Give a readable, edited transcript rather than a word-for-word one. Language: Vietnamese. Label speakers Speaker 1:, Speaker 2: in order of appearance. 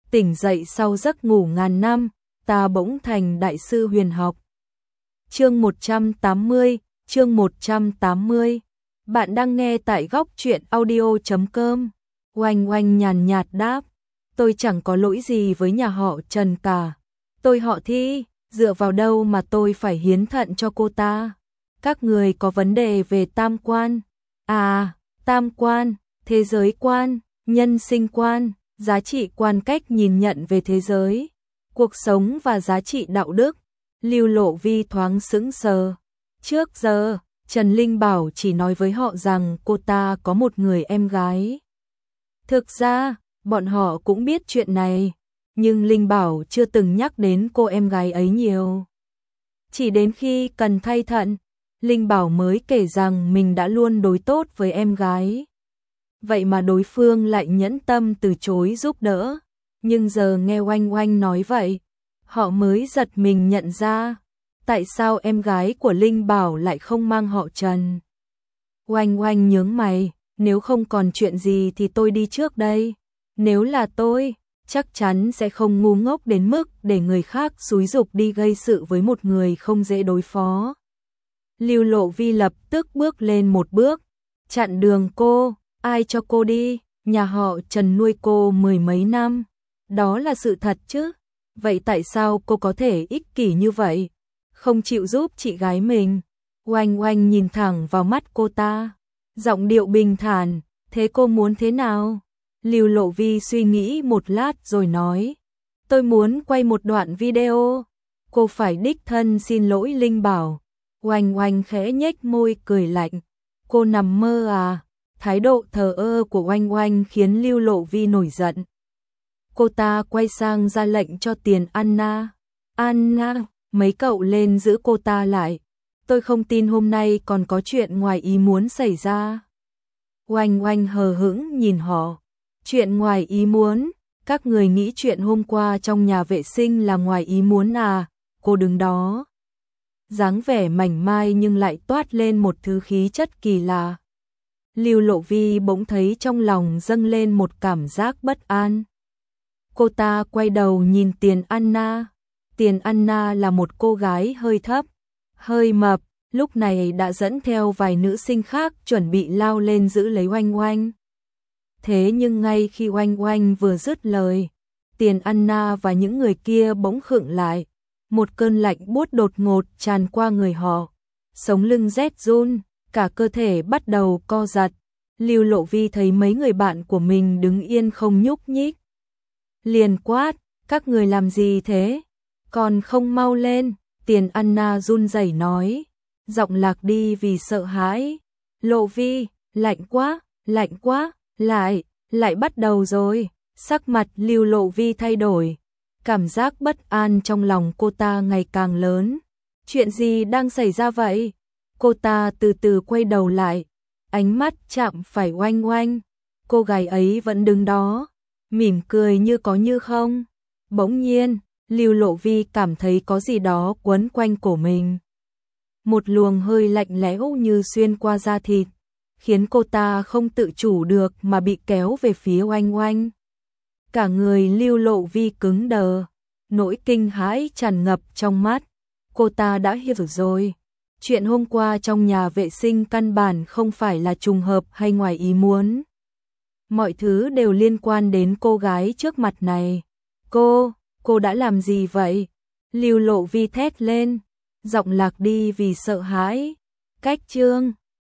Speaker 1: tỉnh dậy sau giấc ngủ ngàn năm, ta bỗng thành đại sư huyền học. Chương 180, chương 180. Bạn đang nghe tại góc truyện audio.com. Oanh oanh nhàn nhạt đáp, tôi chẳng có lỗi gì với nhà họ Trần cả. Tôi họ Thi, dựa vào đâu mà tôi phải hiến thận cho cô ta? Các người có vấn đề về tam quan. À, tam quan, thế giới quan, nhân sinh quan, giá trị quan, cách nhìn nhận về thế giới, cuộc sống và giá trị đạo đức. Lưu Lộ Vi thoáng sững sờ. Trước giờ, Trần Linh Bảo chỉ nói với họ rằng cô ta có một người em gái. Thực ra, bọn họ cũng biết chuyện này, nhưng Linh Bảo chưa từng nhắc đến cô em gái ấy nhiều. Chỉ đến khi cần thay thận, Linh Bảo mới kể rằng mình đã luôn đối tốt với em gái. Vậy mà đối phương lại nhẫn tâm từ chối giúp đỡ. Nhưng giờ nghe Oanh Oanh nói vậy, họ mới giật mình nhận ra, tại sao em gái của Linh Bảo lại không mang họ Trần. Oanh Oanh nhướng mày, nếu không còn chuyện gì thì tôi đi trước đây. Nếu là tôi, chắc chắn sẽ không ngu ngốc đến mức để người khác xúi giục đi gây sự với một người không dễ đối phó. Lưu Lộ Vi lập tức bước lên một bước, chặn đường cô. Ai cho cô đi? Nhà họ Trần nuôi cô mười mấy năm, đó là sự thật chứ. Vậy tại sao cô có thể ích kỷ như vậy, không chịu giúp chị gái mình? Oanh Oanh nhìn thẳng vào mắt cô ta, giọng điệu bình thản, thế cô muốn thế nào? Lưu Lộ Vi suy nghĩ một lát rồi nói, tôi muốn quay một đoạn video, cô phải đích thân xin lỗi Linh Bảo. Oanh Oanh khẽ nhếch môi cười lạnh, cô nằm mơ à? Thái độ thờ ơ của Oanh Oanh khiến Lưu Lộ Vi nổi giận. Cô ta quay sang ra lệnh cho Tiền Anna. Anna, mấy cậu lên giữ cô ta lại. Tôi không tin hôm nay còn có chuyện ngoài ý muốn xảy ra. Oanh Oanh hờ hững nhìn họ. Chuyện ngoài ý muốn? Các người nghĩ chuyện hôm qua trong nhà vệ sinh là ngoài ý muốn à? Cô đứng đó, dáng vẻ mảnh mai nhưng lại toát lên một thứ khí chất kỳ lạ. Lưu Lộ Vi bỗng thấy trong lòng dâng lên một cảm giác bất an. Cô ta quay đầu nhìn Tiền Anna. Tiền Anna là một cô gái hơi thấp, hơi mập, lúc này đã dẫn theo vài nữ sinh khác chuẩn bị lao lên giữ lấy Oanh Oanh. Thế nhưng ngay khi Oanh Oanh vừa dứt lời, Tiền Anna và những người kia bỗng khựng lại. Một cơn lạnh buốt đột ngột tràn qua người họ, sống lưng rét run, cả cơ thể bắt đầu co giật. Lưu Lộ Vi thấy mấy người bạn của mình đứng yên không nhúc nhích, liền quát, các người làm gì thế? Còn không mau lên? Tiền Anna run rẩy nói, giọng lạc đi vì sợ hãi. Lộ Vi, lạnh quá, lại bắt đầu rồi. Sắc mặt Lưu Lộ Vi thay đổi, cảm giác bất an trong lòng cô ta ngày càng lớn. Chuyện gì đang xảy ra vậy? Cô ta từ từ quay đầu lại, ánh mắt chạm phải Oanh Oanh. Cô gái ấy vẫn đứng đó, mỉm cười như có như không. Bỗng nhiên, Lưu Lộ Vi cảm thấy có gì đó quấn quanh cổ mình. Một luồng hơi lạnh lẽo như xuyên qua da thịt, khiến cô ta không tự chủ được mà bị kéo về phía Oanh Oanh. Cả người Lưu Lộ Vi cứng đờ, nỗi kinh hãi tràn ngập trong mắt. Cô ta đã hiểu rồi. Chuyện hôm qua trong nhà vệ sinh căn bản không phải là trùng hợp hay ngoài ý muốn. Mọi thứ đều liên quan đến cô gái trước mặt này. Cô đã làm gì vậy? Lưu Lộ Vi thét lên, giọng lạc đi vì sợ hãi. Cách chương